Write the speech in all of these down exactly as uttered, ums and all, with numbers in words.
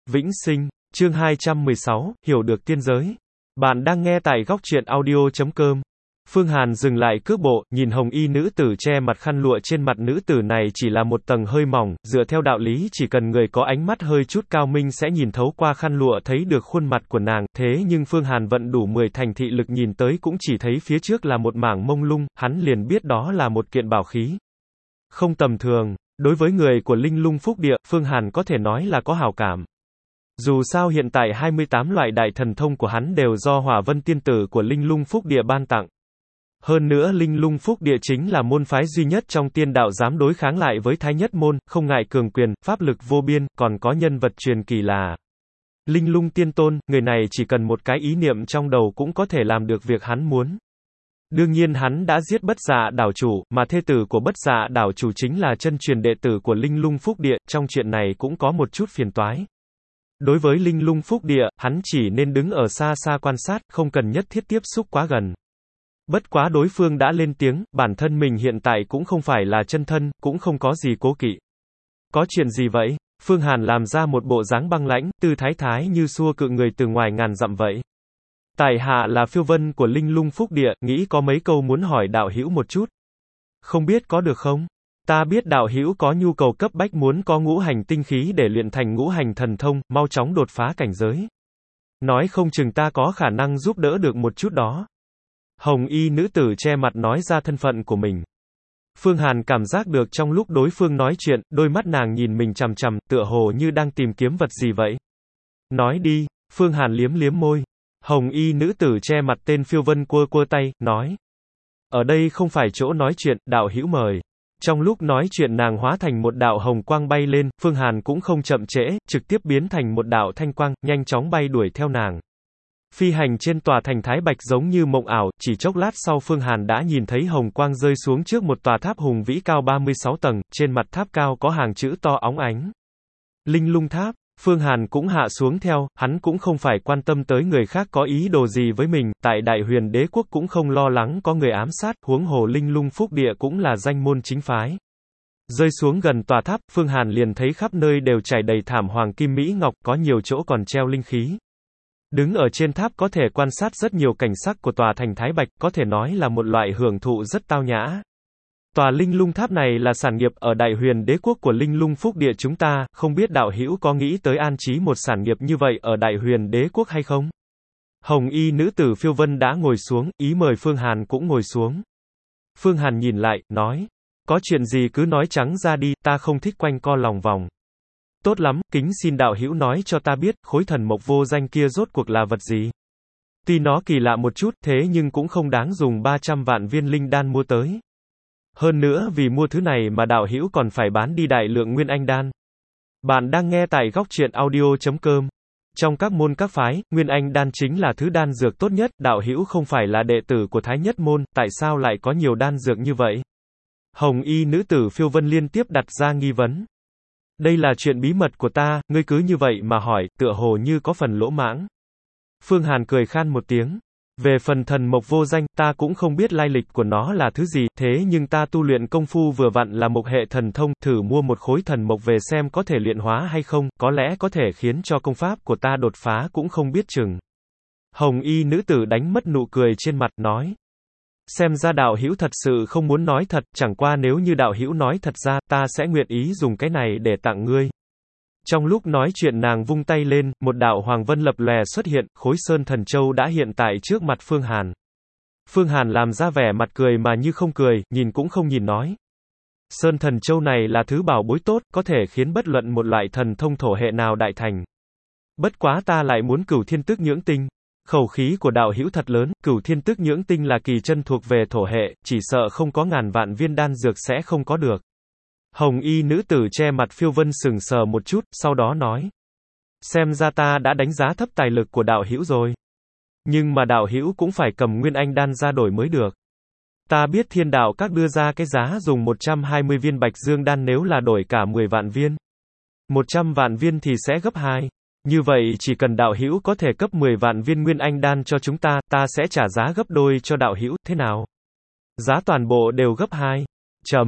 Vĩnh sinh, chương hai trăm mười sáu, hiểu được tiên giới. Bạn đang nghe tại góc truyện audio chấm com. Phương Hàn dừng lại cước bộ, nhìn hồng y nữ tử che mặt khăn lụa trên mặt nữ tử này chỉ là một tầng hơi mỏng, dựa theo đạo lý chỉ cần người có ánh mắt hơi chút cao minh sẽ nhìn thấu qua khăn lụa thấy được khuôn mặt của nàng, thế nhưng Phương Hàn vận đủ mười thành thị lực nhìn tới cũng chỉ thấy phía trước là một mảng mông lung, hắn liền biết đó là một kiện bảo khí. Không tầm thường, đối với người của Linh Lung Phúc Địa, Phương Hàn có thể nói là có hảo cảm. Dù sao hiện tại hai mươi tám loại đại thần thông của hắn đều do Hỏa Vân Tiên Tử của Linh Lung Phúc Địa ban tặng. Hơn nữa Linh Lung Phúc Địa chính là môn phái duy nhất trong tiên đạo dám đối kháng lại với Thái Nhất Môn, không ngại cường quyền, pháp lực vô biên, còn có nhân vật truyền kỳ là Linh Lung Tiên Tôn, người này chỉ cần một cái ý niệm trong đầu cũng có thể làm được việc hắn muốn. Đương nhiên hắn đã giết Bất Dạ đảo chủ, mà thê tử của Bất Dạ đảo chủ chính là chân truyền đệ tử của Linh Lung Phúc Địa, trong chuyện này cũng có một chút phiền toái. Đối với Linh Lung Phúc Địa, hắn chỉ nên đứng ở xa xa quan sát, không cần nhất thiết tiếp xúc quá gần. Bất quá đối phương đã lên tiếng, bản thân mình hiện tại cũng không phải là chân thân, cũng không có gì cố kỵ. Có chuyện gì vậy? Phương Hàn làm ra một bộ dáng băng lãnh, tư thái thái như xua cự người từ ngoài ngàn dặm vậy. Tại hạ là Phiêu Vân của Linh Lung Phúc Địa, nghĩ có mấy câu muốn hỏi đạo hữu một chút. Không biết có được không? Ta biết đạo hữu có nhu cầu cấp bách muốn có ngũ hành tinh khí để luyện thành ngũ hành thần thông, mau chóng đột phá cảnh giới. Nói không chừng ta có khả năng giúp đỡ được một chút đó. Hồng y nữ tử che mặt nói ra thân phận của mình. Phương Hàn cảm giác được trong lúc đối phương nói chuyện, đôi mắt nàng nhìn mình chằm chằm, tựa hồ như đang tìm kiếm vật gì vậy. Nói đi, Phương Hàn liếm liếm môi. Hồng y nữ tử che mặt tên Phiêu Vân cua cua tay, nói. Ở đây không phải chỗ nói chuyện, đạo hữu mời. Trong lúc nói chuyện nàng hóa thành một đạo hồng quang bay lên, Phương Hàn cũng không chậm trễ, trực tiếp biến thành một đạo thanh quang, nhanh chóng bay đuổi theo nàng. Phi hành trên tòa thành Thái Bạch giống như mộng ảo, chỉ chốc lát sau Phương Hàn đã nhìn thấy hồng quang rơi xuống trước một tòa tháp hùng vĩ cao ba mươi sáu tầng, trên mặt tháp cao có hàng chữ to óng ánh. Linh Lung Tháp. Phương Hàn cũng hạ xuống theo, hắn cũng không phải quan tâm tới người khác có ý đồ gì với mình, tại Đại Huyền Đế Quốc cũng không lo lắng có người ám sát, huống hồ Linh Lung Phúc Địa cũng là danh môn chính phái. Rơi xuống gần tòa tháp, Phương Hàn liền thấy khắp nơi đều trải đầy thảm hoàng kim mỹ ngọc, có nhiều chỗ còn treo linh khí. Đứng ở trên tháp có thể quan sát rất nhiều cảnh sắc của tòa thành Thái Bạch, có thể nói là một loại hưởng thụ rất tao nhã. Tòa Linh Lung Tháp này là sản nghiệp ở Đại Huyền Đế Quốc của Linh Lung Phúc Địa chúng ta, không biết đạo hữu có nghĩ tới an trí một sản nghiệp như vậy ở Đại Huyền Đế Quốc hay không? Hồng y nữ tử Phiêu Vân đã ngồi xuống, ý mời Phương Hàn cũng ngồi xuống. Phương Hàn nhìn lại, nói, có chuyện gì cứ nói trắng ra đi, ta không thích quanh co lòng vòng. Tốt lắm, kính xin đạo hữu nói cho ta biết, khối thần mộc vô danh kia rốt cuộc là vật gì? Tuy nó kỳ lạ một chút, thế nhưng cũng không đáng dùng ba trăm vạn viên linh đan mua tới. Hơn nữa vì mua thứ này mà đạo hữu còn phải bán đi đại lượng nguyên anh đan. Bạn đang nghe tại góc truyện audio chấm com. Trong các môn các phái, nguyên anh đan chính là thứ đan dược tốt nhất, đạo hữu không phải là đệ tử của Thái Nhất Môn, tại sao lại có nhiều đan dược như vậy? Hồng y nữ tử Phiêu Vân liên tiếp đặt ra nghi vấn. Đây là chuyện bí mật của ta, ngươi cứ như vậy mà hỏi, tựa hồ như có phần lỗ mãng. Phương Hàn cười khan một tiếng. Về phần thần mộc vô danh, ta cũng không biết lai lịch của nó là thứ gì, thế nhưng ta tu luyện công phu vừa vặn là mộc hệ thần thông, thử mua một khối thần mộc về xem có thể luyện hóa hay không, có lẽ có thể khiến cho công pháp của ta đột phá cũng không biết chừng. Hồng y nữ tử đánh mất nụ cười trên mặt, nói. Xem ra đạo hữu thật sự không muốn nói thật, chẳng qua nếu như đạo hữu nói thật ra, ta sẽ nguyện ý dùng cái này để tặng ngươi. Trong lúc nói chuyện nàng vung tay lên, một đạo hoàng vân lập lòe xuất hiện, khối sơn thần châu đã hiện tại trước mặt Phương Hàn. Phương Hàn làm ra vẻ mặt cười mà như không cười, nhìn cũng không nhìn nói. Sơn thần châu này là thứ bảo bối tốt, có thể khiến bất luận một loại thần thông thổ hệ nào đại thành. Bất quá ta lại muốn cửu thiên tức nhưỡng tinh. Khẩu khí của đạo hữu thật lớn, cửu thiên tức nhưỡng tinh là kỳ chân thuộc về thổ hệ, chỉ sợ không có ngàn vạn viên đan dược sẽ không có được. Hồng y nữ tử che mặt Phiêu Vân sừng sờ một chút, sau đó nói. Xem ra ta đã đánh giá thấp tài lực của đạo hữu rồi. Nhưng mà đạo hữu cũng phải cầm nguyên anh đan ra đổi mới được. Ta biết Thiên Đạo Các đưa ra cái giá dùng một trăm hai mươi viên bạch dương đan nếu là đổi cả mười vạn viên. một trăm vạn viên thì sẽ gấp hai. Như vậy chỉ cần đạo hữu có thể cấp mười vạn viên nguyên anh đan cho chúng ta, ta sẽ trả giá gấp đôi cho đạo hữu, thế nào? Giá toàn bộ đều gấp hai. Chấm.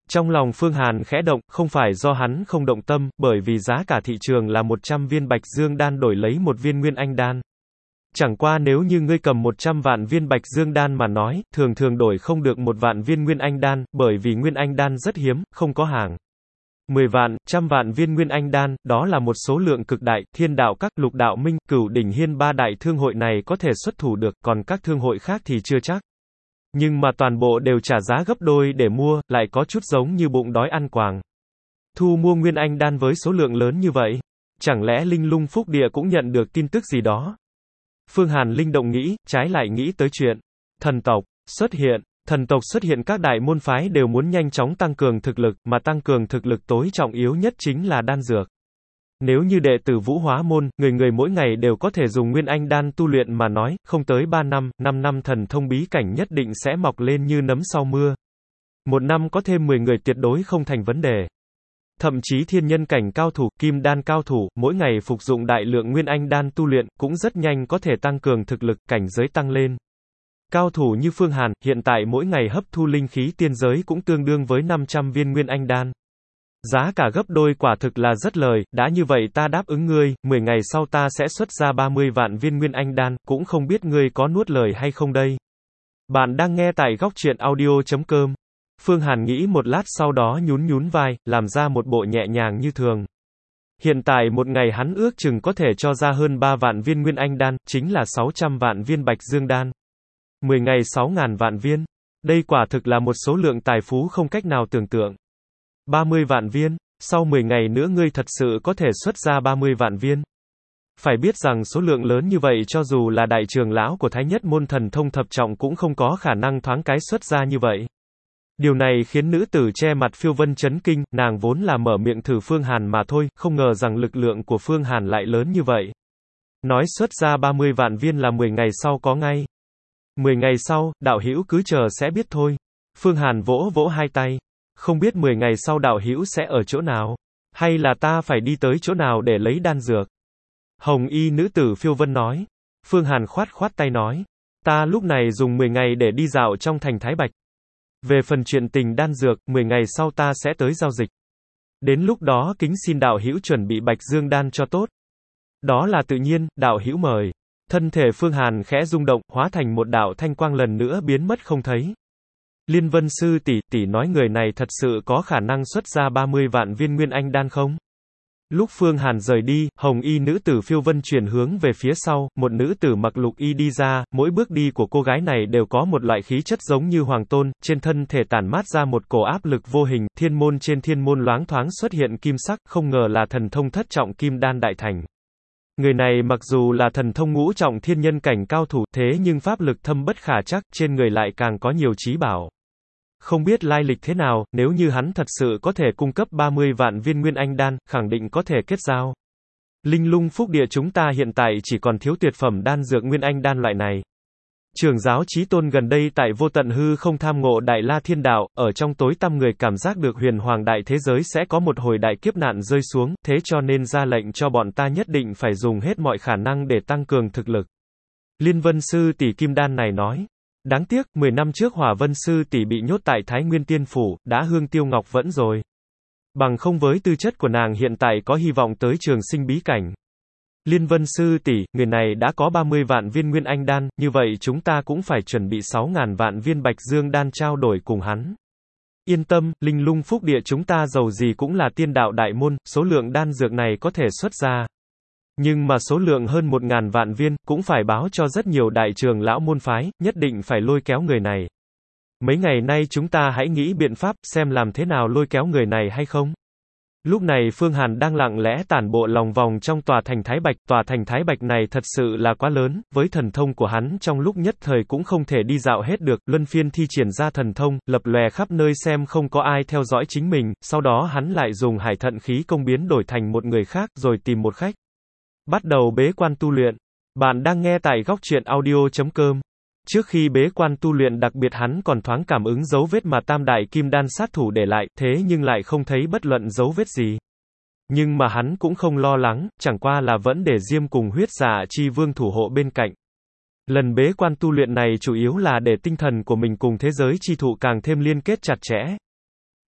Trong lòng Phương Hàn khẽ động, không phải do hắn không động tâm, bởi vì giá cả thị trường là một trăm viên Bạch Dương đan đổi lấy một viên Nguyên Anh đan. Chẳng qua nếu như ngươi cầm một trăm vạn viên Bạch Dương đan mà nói, thường thường đổi không được một vạn viên Nguyên Anh đan, bởi vì Nguyên Anh đan rất hiếm, không có hàng. mười vạn, trăm vạn viên Nguyên Anh đan, đó là một số lượng cực đại, Thiên Đạo Các, Lục Đạo Minh, Cửu Đỉnh Hiên ba đại thương hội này có thể xuất thủ được, còn các thương hội khác thì chưa chắc. Nhưng mà toàn bộ đều trả giá gấp đôi để mua, lại có chút giống như bụng đói ăn quàng. Thu mua Nguyên Anh đan với số lượng lớn như vậy, chẳng lẽ Linh Lung Phúc Địa cũng nhận được tin tức gì đó? Phương Hàn linh động nghĩ, trái lại nghĩ tới chuyện thần tộc xuất hiện. Thần tộc xuất hiện, các đại môn phái đều muốn nhanh chóng tăng cường thực lực, mà tăng cường thực lực tối trọng yếu nhất chính là đan dược. Nếu như đệ tử Vũ Hóa môn, người người mỗi ngày đều có thể dùng Nguyên Anh đan tu luyện mà nói, không tới ba năm, năm năm thần thông bí cảnh nhất định sẽ mọc lên như nấm sau mưa. Một năm có thêm mười người tuyệt đối không thành vấn đề. Thậm chí thiên nhân cảnh cao thủ, kim đan cao thủ, mỗi ngày phục dụng đại lượng Nguyên Anh đan tu luyện, cũng rất nhanh có thể tăng cường thực lực, cảnh giới tăng lên. Cao thủ như Phương Hàn, hiện tại mỗi ngày hấp thu linh khí tiên giới cũng tương đương với năm trăm viên Nguyên Anh đan. Giá cả gấp đôi quả thực là rất lời, đã như vậy ta đáp ứng ngươi, mười ngày sau ta sẽ xuất ra ba mươi vạn viên Nguyên Anh đan, cũng không biết ngươi có nuốt lời hay không đây. Bạn đang nghe tại góc truyện audio chấm com. Phương Hàn nghĩ một lát sau đó nhún nhún vai, làm ra một bộ nhẹ nhàng như thường. Hiện tại một ngày hắn ước chừng có thể cho ra hơn ba vạn viên Nguyên Anh đan, chính là sáu trăm vạn viên Bạch Dương đan. mười ngày sáu ngàn vạn viên. Đây quả thực là một số lượng tài phú không cách nào tưởng tượng. ba mươi vạn viên, sau mười ngày nữa ngươi thật sự có thể xuất ra ba mươi vạn viên. Phải biết rằng số lượng lớn như vậy cho dù là đại trưởng lão của Thái Nhất môn thần thông thập trọng cũng không có khả năng thoáng cái xuất ra như vậy. Điều này khiến nữ tử che mặt Phiêu Vân chấn kinh, nàng vốn là mở miệng thử Phương Hàn mà thôi, không ngờ rằng lực lượng của Phương Hàn lại lớn như vậy. Nói xuất ra ba mươi vạn viên là mười ngày sau có ngay. mười ngày sau, đạo hữu cứ chờ sẽ biết thôi. Phương Hàn vỗ vỗ hai tay. Không biết mười ngày sau đạo hữu sẽ ở chỗ nào? Hay là ta phải đi tới chỗ nào để lấy đan dược? Hồng y nữ tử Phiêu Vân nói. Phương Hàn khoát khoát tay nói. Ta lúc này dùng mười ngày để đi dạo trong thành Thái Bạch. Về phần chuyện tình đan dược, mười ngày sau ta sẽ tới giao dịch. Đến lúc đó kính xin đạo hữu chuẩn bị Bạch Dương đan cho tốt. Đó là tự nhiên, đạo hữu mời. Thân thể Phương Hàn khẽ rung động, hóa thành một đạo thanh quang lần nữa biến mất không thấy. Liên Vân sư tỷ, tỷ nói người này thật sự có khả năng xuất ra ba mươi vạn viên Nguyên Anh đan không? Lúc Phương Hàn rời đi, hồng y nữ tử Phiêu Vân chuyển hướng về phía sau, một nữ tử mặc lục y đi ra, mỗi bước đi của cô gái này đều có một loại khí chất giống như hoàng tôn, trên thân thể tản mát ra một cổ áp lực vô hình, thiên môn trên thiên môn loáng thoáng xuất hiện kim sắc, không ngờ là thần thông thất trọng kim đan đại thành. Người này mặc dù là thần thông ngũ trọng thiên nhân cảnh cao thủ, thế nhưng pháp lực thâm bất khả trắc, trên người lại càng có nhiều trí bảo. Không biết lai lịch thế nào, nếu như hắn thật sự có thể cung cấp ba mươi vạn viên Nguyên Anh đan, khẳng định có thể kết giao. Linh Lung Phúc Địa chúng ta hiện tại chỉ còn thiếu tuyệt phẩm đan dược Nguyên Anh đan loại này. Trưởng giáo Chí Tôn gần đây tại Vô Tận Hư không tham ngộ Đại La Thiên Đạo, ở trong tối tăm người cảm giác được huyền hoàng đại thế giới sẽ có một hồi đại kiếp nạn rơi xuống, thế cho nên ra lệnh cho bọn ta nhất định phải dùng hết mọi khả năng để tăng cường thực lực. Liên Vân sư tỷ kim đan này nói. Đáng tiếc, mười năm trước Hỏa Vân sư tỷ bị nhốt tại Thái Nguyên Tiên Phủ, đã hương tiêu ngọc vẫn rồi. Bằng không với tư chất của nàng hiện tại có hy vọng tới trường sinh bí cảnh. Liên Vân sư tỷ, người này đã có ba mươi vạn viên Nguyên Anh đan, như vậy chúng ta cũng phải chuẩn bị sáu ngàn vạn viên Bạch Dương đan trao đổi cùng hắn. Yên tâm, Linh Lung Phúc Địa chúng ta giàu gì cũng là tiên đạo đại môn, số lượng đan dược này có thể xuất ra. Nhưng mà số lượng hơn một ngàn vạn viên, cũng phải báo cho rất nhiều đại trường lão môn phái, nhất định phải lôi kéo người này. Mấy ngày nay chúng ta hãy nghĩ biện pháp, xem làm thế nào lôi kéo người này hay không. Lúc này Phương Hàn đang lặng lẽ tản bộ lòng vòng trong tòa thành Thái Bạch, tòa thành Thái Bạch này thật sự là quá lớn, với thần thông của hắn trong lúc nhất thời cũng không thể đi dạo hết được, luân phiên thi triển ra thần thông, lập lòe khắp nơi xem không có ai theo dõi chính mình, sau đó hắn lại dùng hải thận khí công biến đổi thành một người khác, rồi tìm một khách. Bắt đầu bế quan tu luyện. Bạn đang nghe tại góc truyện audio chấm com. Trước khi bế quan tu luyện đặc biệt hắn còn thoáng cảm ứng dấu vết mà tam đại kim đan sát thủ để lại, thế nhưng lại không thấy bất luận dấu vết gì. Nhưng mà hắn cũng không lo lắng, chẳng qua là vẫn để Diêm cùng Huyết Dạ Chi Vương thủ hộ bên cạnh. Lần bế quan tu luyện này chủ yếu là để tinh thần của mình cùng thế giới chi thụ càng thêm liên kết chặt chẽ.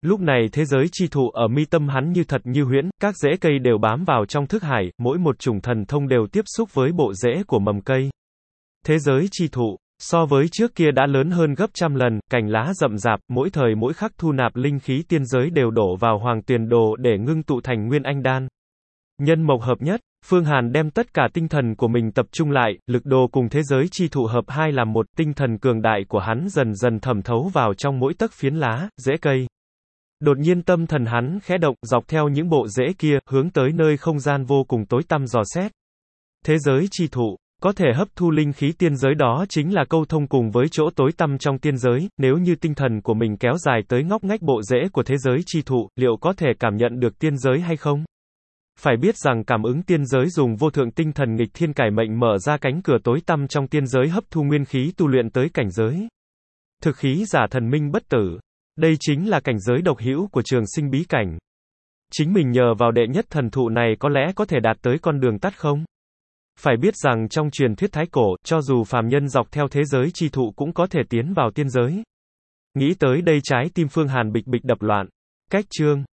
Lúc này thế giới chi thụ ở mi tâm hắn như thật như huyễn, các rễ cây đều bám vào trong thức hải, mỗi một chủng thần thông đều tiếp xúc với bộ rễ của mầm cây. Thế giới chi thụ, so với trước kia đã lớn hơn gấp trăm lần, cành lá rậm rạp, mỗi thời mỗi khắc thu nạp linh khí tiên giới đều đổ vào hoàng tuyền đồ để ngưng tụ thành nguyên anh đan. Nhân mộc hợp nhất, Phương Hàn đem tất cả tinh thần của mình tập trung lại, lực đồ cùng thế giới chi thụ hợp hai làm một, tinh thần cường đại của hắn dần dần thẩm thấu vào trong mỗi tấc phiến lá, rễ cây. Đột nhiên tâm thần hắn khẽ động, dọc theo những bộ rễ kia, hướng tới nơi không gian vô cùng tối tăm dò xét. Thế giới chi thụ, có thể hấp thu linh khí tiên giới đó chính là câu thông cùng với chỗ tối tăm trong tiên giới, nếu như tinh thần của mình kéo dài tới ngóc ngách bộ rễ của thế giới chi thụ, liệu có thể cảm nhận được tiên giới hay không? Phải biết rằng cảm ứng tiên giới dùng vô thượng tinh thần nghịch thiên cải mệnh mở ra cánh cửa tối tăm trong tiên giới hấp thu nguyên khí tu luyện tới cảnh giới thực khí giả thần minh bất tử. Đây chính là cảnh giới độc hữu của trường sinh bí cảnh. Chính mình nhờ vào đệ nhất thần thụ này có lẽ có thể đạt tới con đường tắt không? Phải biết rằng trong truyền thuyết thái cổ, cho dù phàm nhân dọc theo thế giới chi thụ cũng có thể tiến vào tiên giới. Nghĩ tới đây trái tim Phương Hàn bịch bịch đập loạn. Cách chương